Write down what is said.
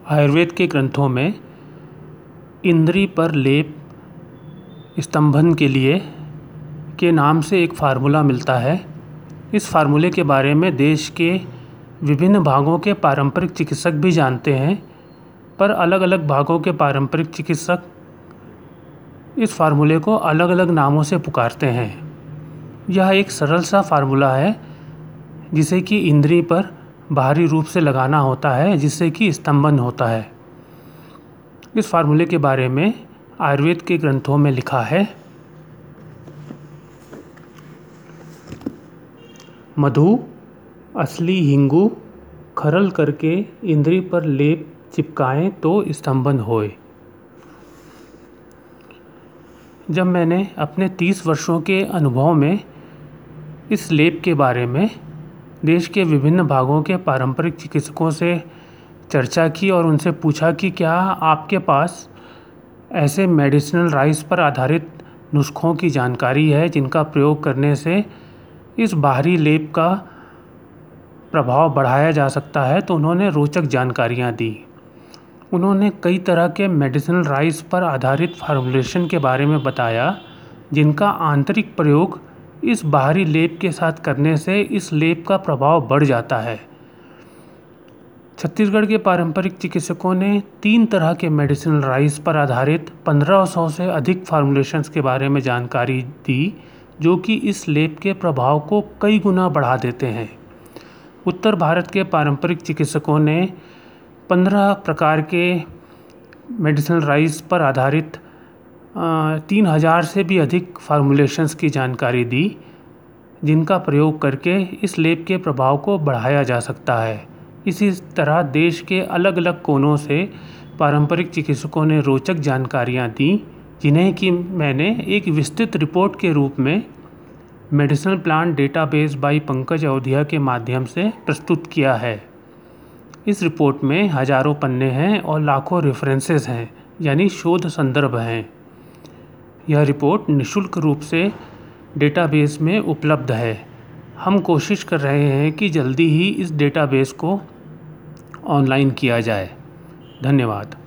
आयुर्वेद के ग्रंथों में इंद्री पर लेप स्तंभन के लिए के नाम से एक फार्मूला मिलता है। इस फार्मूले के बारे में देश के विभिन्न भागों के पारंपरिक चिकित्सक भी जानते हैं, पर अलग अलग भागों के पारंपरिक चिकित्सक इस फार्मूले को अलग अलग नामों से पुकारते हैं। यह एक सरल सा फार्मूला है जिसे कि इंद्री पर बाहरी रूप से लगाना होता है, जिससे कि स्तंभन होता है। इस फार्मूले के बारे में आयुर्वेद के ग्रंथों में लिखा है, मधु असली हिंगू खरल करके इंद्री पर लेप चिपकाएं तो स्तंभन होए। जब मैंने अपने 30 वर्षों के अनुभव में इस लेप के बारे में देश के विभिन्न भागों के पारंपरिक चिकित्सकों से चर्चा की और उनसे पूछा कि क्या आपके पास ऐसे मेडिसिनल राइस पर आधारित नुस्खों की जानकारी है जिनका प्रयोग करने से इस बाहरी लेप का प्रभाव बढ़ाया जा सकता है। तो उन्होंने रोचक जानकारियाँ दी। उन्होंने कई तरह के मेडिसिनल राइस पर आधारित फार्मूलेशन के बारे में बताया जिनका आंतरिक प्रयोग इस बाहरी लेप के साथ करने से इस लेप का प्रभाव बढ़ जाता है। छत्तीसगढ़ के पारंपरिक चिकित्सकों ने 3 तरह के मेडिसिनल राइस पर आधारित 1500 से अधिक फार्मूलेशंस के बारे में जानकारी दी, जो कि इस लेप के प्रभाव को कई गुना बढ़ा देते हैं। उत्तर भारत के पारंपरिक चिकित्सकों ने 15 प्रकार के मेडिसिनल राइस पर आधारित 3000 से भी अधिक फार्मूलेशंस की जानकारी दी, जिनका प्रयोग करके इस लेप के प्रभाव को बढ़ाया जा सकता है। इसी तरह देश के अलग अलग कोनों से पारंपरिक चिकित्सकों ने रोचक जानकारियाँ दी, जिन्हें कि मैंने एक विस्तृत रिपोर्ट के रूप में medicinal plant database by Pankaj Avadhiya के माध्यम से प्रस्तुत किया है। इस रिपोर्ट में हजारों पन्ने हैं और लाखों रेफरेंसेस हैं, यानी शोध संदर्भ हैं। यह रिपोर्ट निःशुल्क रूप से डेटाबेस में उपलब्ध है। हम कोशिश कर रहे हैं कि जल्दी ही इस डेटाबेस को ऑनलाइन किया जाए। धन्यवाद।